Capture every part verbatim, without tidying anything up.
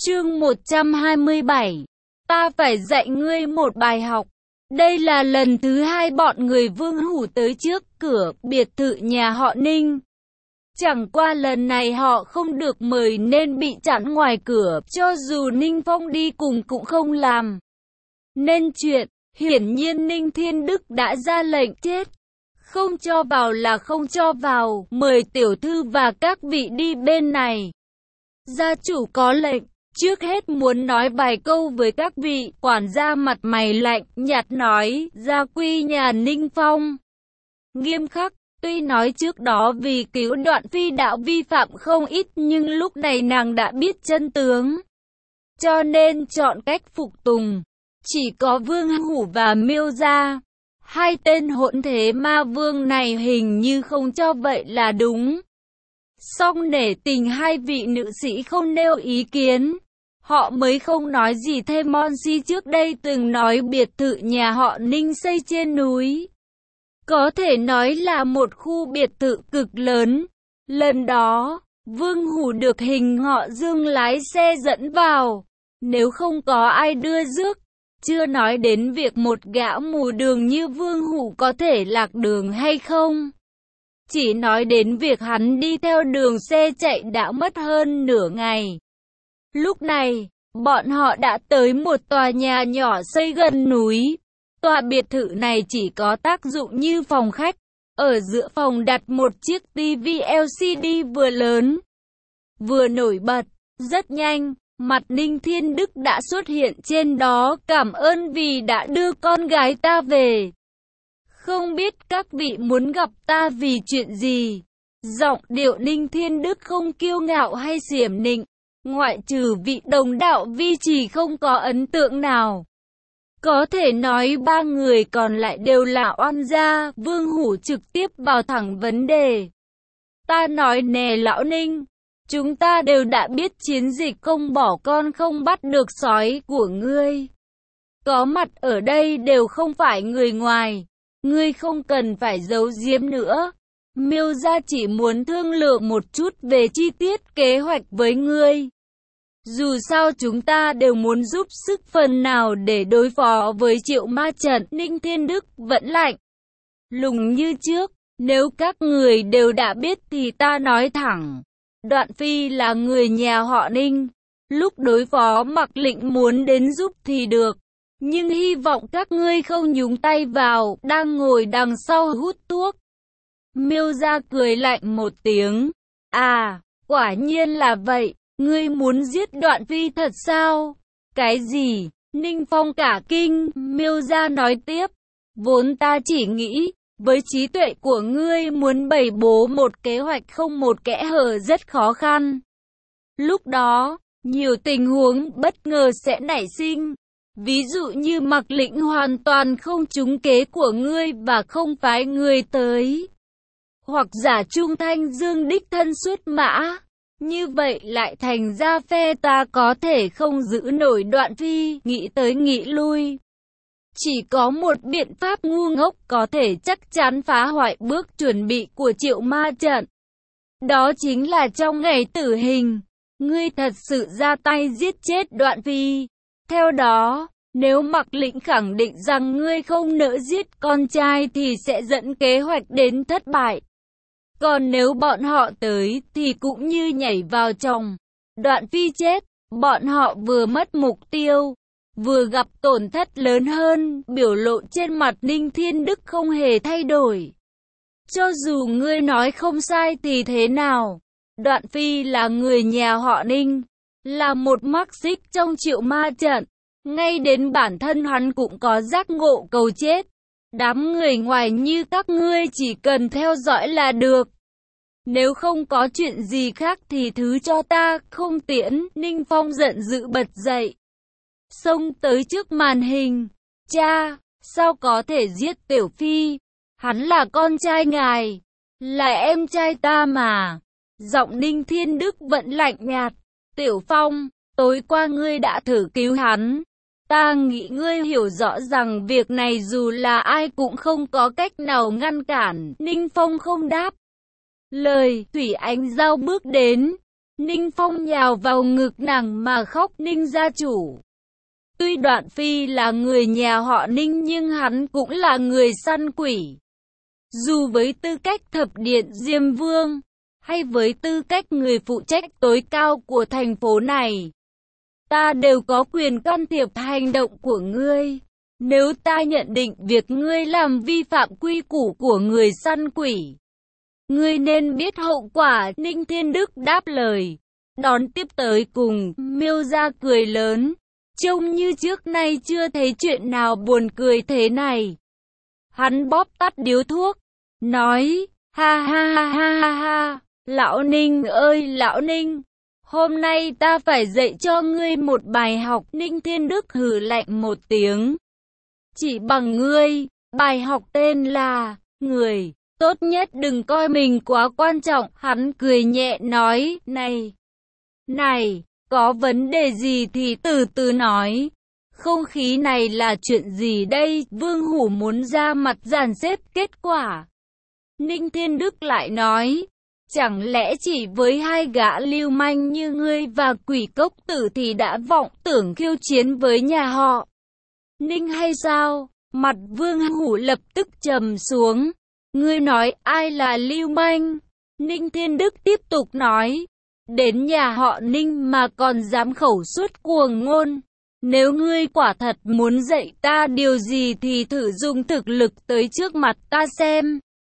Chương một trăm hai mươi bảy. Ta phải dạy ngươi một bài học. Đây là lần thứ hai bọn người Vương Hủ tới trước cửa biệt thự nhà họ Ninh. Chẳng qua lần này họ không được mời nên bị chặn ngoài cửa, cho dù Ninh Phong đi cùng cũng không làm nên chuyện. Hiển nhiên Ninh Thiên Đức đã ra lệnh chết. Không cho vào là không cho vào, mời tiểu thư và các vị đi bên này. Gia chủ có lệnh. Trước hết muốn nói vài câu với các vị. Quản gia mặt mày lạnh nhạt nói, gia quy nhà Ninh Phong nghiêm khắc. Tuy nói trước đó vì cứu Đoạn Phi đã vi phạm không ít, nhưng lúc này nàng đã biết chân tướng, cho nên chọn cách phục tùng. Chỉ có Vương Hủ và Miêu Gia, hai tên hỗn thế ma vương này hình như không cho vậy là đúng. Song nể tình hai vị nữ sĩ không nêu ý kiến, họ mới không nói gì thêm. Monsi trước đây từng nói biệt thự nhà họ Ninh xây trên núi, có thể nói là một khu biệt thự cực lớn. Lần đó, Vương Hủ được Hình Họ Dương lái xe dẫn vào, nếu không có ai đưa rước, chưa nói đến việc một gã mù đường như Vương Hủ có thể lạc đường hay không. Chỉ nói đến việc hắn đi theo đường xe chạy đã mất hơn nửa ngày. Lúc này, bọn họ đã tới một tòa nhà nhỏ xây gần núi. Tòa biệt thự này chỉ có tác dụng như phòng khách. Ở giữa phòng đặt một chiếc tivi lờ xê đê vừa lớn, vừa nổi bật. Rất nhanh, mặt Ninh Thiên Đức đã xuất hiện trên đó. Cảm ơn vì đã đưa con gái ta về. Không biết các vị muốn gặp ta vì chuyện gì? Giọng điệu Ninh Thiên Đức không kiêu ngạo hay xiểm nịnh. Ngoại trừ vị đồng đạo Vi Trì không có ấn tượng nào. Có thể nói ba người còn lại đều là oan gia. Vương Hủ trực tiếp vào thẳng vấn đề. Ta nói nè lão Ninh, chúng ta đều đã biết chiến dịch không bỏ con không bắt được sói của ngươi. Có mặt ở đây đều không phải người ngoài. Ngươi không cần phải giấu giếm nữa. Miêu Gia chỉ muốn thương lượng một chút về chi tiết kế hoạch với ngươi. Dù sao chúng ta đều muốn giúp sức phần nào để đối phó với Triệu Ma Trận. Ninh Thiên Đức vẫn lạnh lùng như trước. Nếu các người đều đã biết thì ta nói thẳng. Đoạn Phi là người nhà họ Ninh. Lúc đối phó Mặc Lệnh muốn đến giúp thì được. Nhưng hy vọng các ngươi không nhúng tay vào. Đang ngồi đằng sau hút thuốc. Miêu Gia cười lạnh một tiếng. À, quả nhiên là vậy. Ngươi muốn giết Đoạn Phi thật sao? Cái gì? Ninh Phong cả kinh. Miêu Gia nói tiếp. Vốn ta chỉ nghĩ, với trí tuệ của ngươi muốn bày bố một kế hoạch không một kẽ hở rất khó khăn. Lúc đó, nhiều tình huống bất ngờ sẽ nảy sinh. Ví dụ như Mặc Lệnh hoàn toàn không trúng kế của ngươi và không phái người tới. Hoặc giả Trung Thanh Dương đích thân xuất mã. Như vậy lại thành ra phe ta có thể không giữ nổi Đoạn Phi. Nghĩ tới nghĩ lui, chỉ có một biện pháp ngu ngốc có thể chắc chắn phá hoại bước chuẩn bị của Triệu Ma Trận. Đó chính là trong ngày tử hình, ngươi thật sự ra tay giết chết Đoạn Phi. Theo đó, nếu Mặc Lệnh khẳng định rằng ngươi không nỡ giết con trai thì sẽ dẫn kế hoạch đến thất bại. Còn nếu bọn họ tới thì cũng như nhảy vào chồng. Đoạn Phi chết, bọn họ vừa mất mục tiêu, vừa gặp tổn thất lớn hơn. Biểu lộ trên mặt Ninh Thiên Đức không hề thay đổi. Cho dù ngươi nói không sai thì thế nào? Đoạn Phi là người nhà họ Ninh, là một mắc xích trong Triệu Ma Trận. Ngay đến bản thân hắn cũng có giác ngộ cầu chết. Đám người ngoài như các ngươi chỉ cần theo dõi là được. Nếu không có chuyện gì khác thì thứ cho ta, không tiễn. Ninh Phong giận dữ bật dậy, xông tới trước màn hình. Cha, sao có thể giết Tiểu Phi? Hắn là con trai ngài, là em trai ta mà. Giọng Ninh Thiên Đức vẫn lạnh nhạt. Tiểu Phong, tối qua ngươi đã thử cứu hắn. Ta nghĩ ngươi hiểu rõ rằng việc này dù là ai cũng không có cách nào ngăn cản. Ninh Phong không đáp lời. Thủy Ánh Giao bước đến, Ninh Phong nhào vào ngực nàng mà khóc. Ninh gia chủ. Tuy Đoạn Phi là người nhà họ Ninh nhưng hắn cũng là người săn quỷ. Dù với tư cách thập điện Diêm Vương, hay với tư cách người phụ trách tối cao của thành phố này, ta đều có quyền can thiệp hành động của ngươi. Nếu ta nhận định việc ngươi làm vi phạm quy củ của người săn quỷ, ngươi nên biết hậu quả. Ninh Thiên Đức đáp lời, đón tiếp tới cùng. Miêu gia cười lớn, trông như trước nay chưa thấy chuyện nào buồn cười thế này. Hắn bóp tắt điếu thuốc, nói, ha ha ha ha ha ha, lão Ninh ơi lão Ninh, hôm nay ta phải dạy cho ngươi một bài học. Ninh Thiên Đức hừ lạnh một tiếng, chỉ bằng ngươi. Bài học tên là, người, tốt nhất đừng coi mình quá quan trọng. Hắn cười nhẹ nói, này, này, có vấn đề gì thì từ từ nói. Không khí này là chuyện gì đây? Vương Hủ muốn ra mặt dàn xếp kết quả. Ninh Thiên Đức lại nói, chẳng lẽ chỉ với hai gã lưu manh như ngươi và Quỷ Cốc Tử thì đã vọng tưởng khiêu chiến với nhà họ Ninh hay sao? Mặt Vương Hủ lập tức trầm xuống. Ngươi nói ai là lưu manh? Ninh Thiên Đức tiếp tục nói, đến nhà họ Ninh mà còn dám khẩu suất cuồng ngôn. Nếu ngươi quả thật muốn dạy ta điều gì thì thử dùng thực lực tới trước mặt ta xem.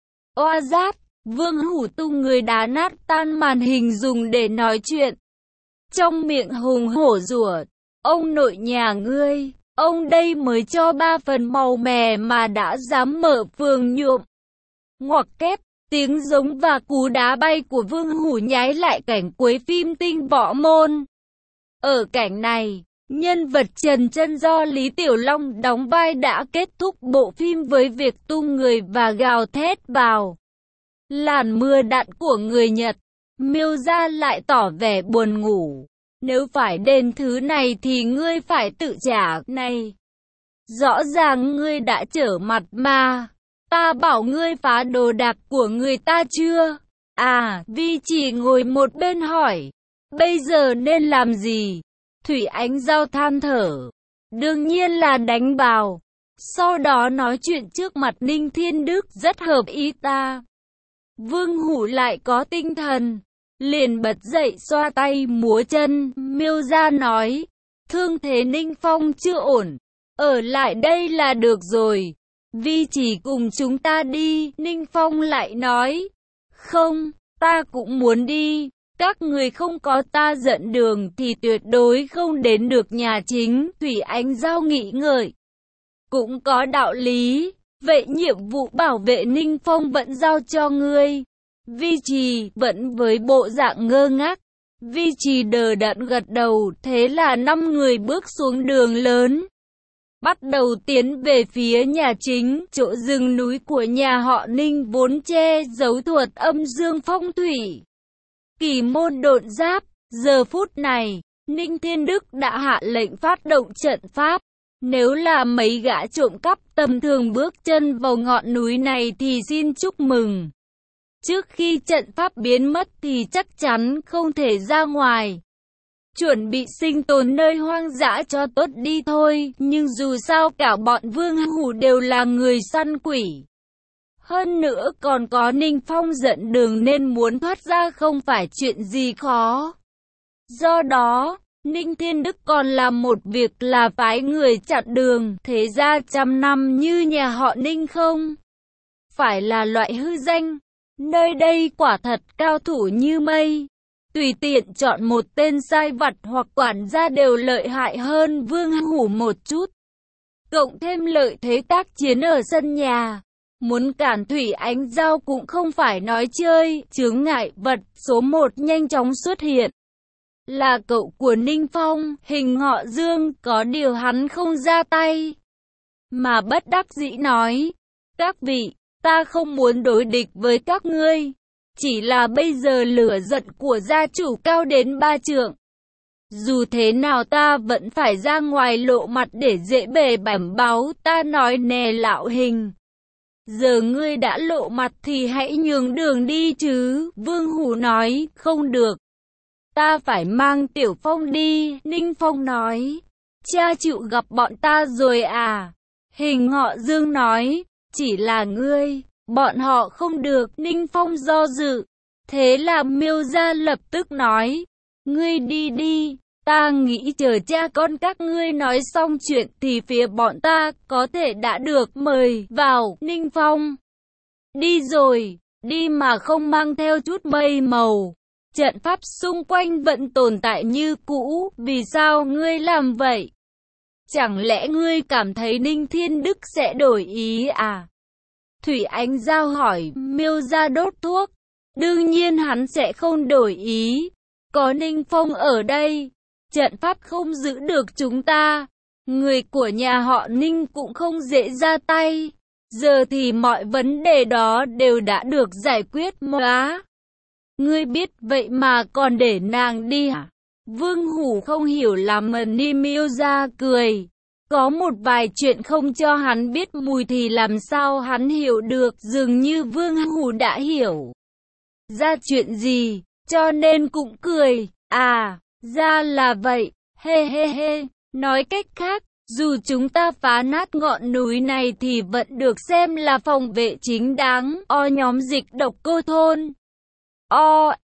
Oa giáp, Vương Hủ tung người đá nát tan màn hình dùng để nói chuyện. Trong miệng hùng hổ rủa, ông nội nhà ngươi, ông đây mới cho ba phần màu mè mà đã dám mở phường nhuộm. Ngoặc kép, tiếng giống và cú đá bay của Vương Hủ nháy lại cảnh cuối phim Tinh Võ Môn. Ở cảnh này, nhân vật Trần Chân do Lý Tiểu Long đóng vai đã kết thúc bộ phim với việc tung người và gào thét vào làn mưa đạn của người Nhật. Miêu gia lại tỏ vẻ buồn ngủ. Nếu phải đền thứ này thì ngươi phải tự trả. Này, rõ ràng ngươi đã trở mặt mà. Ta bảo ngươi phá đồ đạc của người ta chưa? À, Vi chỉ ngồi một bên hỏi, bây giờ nên làm gì? Thủy Ánh Giao than thở, đương nhiên là đánh bào. Sau đó nói chuyện trước mặt Ninh Thiên Đức rất hợp ý ta. Vương Hủ lại có tinh thần, liền bật dậy xoa tay múa chân. Miêu gia nói, thương thế Ninh Phong chưa ổn, ở lại đây là được rồi. Vi chỉ cùng chúng ta đi. Ninh Phong lại nói, không, ta cũng muốn đi. Các người không có ta dẫn đường thì tuyệt đối không đến được nhà chính. Thủy Ánh Giao nghĩ ngợi, cũng có đạo lý. Vậy nhiệm vụ bảo vệ Ninh Phong vẫn giao cho ngươi. Vi Trì vẫn với bộ dạng ngơ ngác. Vi Trì đờ đẫn gật đầu. Thế là năm người bước xuống đường lớn, bắt đầu tiến về phía nhà chính. Chỗ rừng núi của nhà họ Ninh vốn che giấu thuật âm dương phong thủy, kỳ môn độn giáp. Giờ phút này, Ninh Thiên Đức đã hạ lệnh phát động trận pháp. Nếu là mấy gã trộm cắp tầm thường bước chân vào ngọn núi này thì xin chúc mừng. Trước khi trận pháp biến mất thì chắc chắn không thể ra ngoài. Chuẩn bị sinh tồn nơi hoang dã cho tốt đi thôi. Nhưng dù sao cả bọn Vương Hủ đều là người săn quỷ. Hơn nữa còn có Ninh Phong dẫn đường nên muốn thoát ra không phải chuyện gì khó. Do đó, Ninh Thiên Đức còn làm một việc là phái người chặn đường. Thế ra trăm năm như nhà họ Ninh không phải là loại hư danh. Nơi đây quả thật cao thủ như mây. Tùy tiện chọn một tên sai vặt hoặc quản gia đều lợi hại hơn Vương Hủ một chút. Cộng thêm lợi thế tác chiến ở sân nhà, muốn cản Thủy Ánh Giao cũng không phải nói chơi. Chướng ngại vật số một nhanh chóng xuất hiện. Là cậu của Ninh Phong, hình họ Dương, có điều hắn không ra tay. Mà bất đắc dĩ nói, các vị, ta không muốn đối địch với các ngươi. Chỉ là bây giờ lửa giận của gia chủ cao đến ba trượng. Dù thế nào ta vẫn phải ra ngoài lộ mặt để dễ bề bẩm báo. Ta nói nè lão Hình, giờ ngươi đã lộ mặt thì hãy nhường đường đi chứ. Vương Hủ nói, không được. Ta phải mang Tiểu Phong đi, Ninh Phong nói. Cha chịu gặp bọn ta rồi à? Hình Họ Dương nói, chỉ là ngươi, bọn họ không được, Ninh Phong do dự. Thế là Miêu Gia lập tức nói, ngươi đi đi, ta nghĩ chờ cha con các ngươi nói xong chuyện thì phía bọn ta có thể đã được mời vào. Ninh Phong đi rồi, đi mà không mang theo chút mây màu. Trận pháp xung quanh vẫn tồn tại như cũ, vì sao ngươi làm vậy? Chẳng lẽ ngươi cảm thấy Ninh Thiên Đức sẽ đổi ý à? Thủy Ánh Giao hỏi. Miêu Gia đốt thuốc. Đương nhiên hắn sẽ không đổi ý. Có Ninh Phong ở đây, trận pháp không giữ được chúng ta. Người của nhà họ Ninh cũng không dễ ra tay. Giờ thì mọi vấn đề đó đều đã được giải quyết mà. Ngươi biết vậy mà còn để nàng đi hả? Vương Hủ không hiểu làm mà Ni Miêu Gia cười. Có một vài chuyện không cho hắn biết mùi thì làm sao hắn hiểu được, dường như Vương Hủ đã hiểu ra chuyện gì, cho nên cũng cười. À, ra là vậy, he he he. Nói cách khác, dù chúng ta phá nát ngọn núi này thì vẫn được xem là phòng vệ chính đáng. O nhóm dịch độc cô thôn. O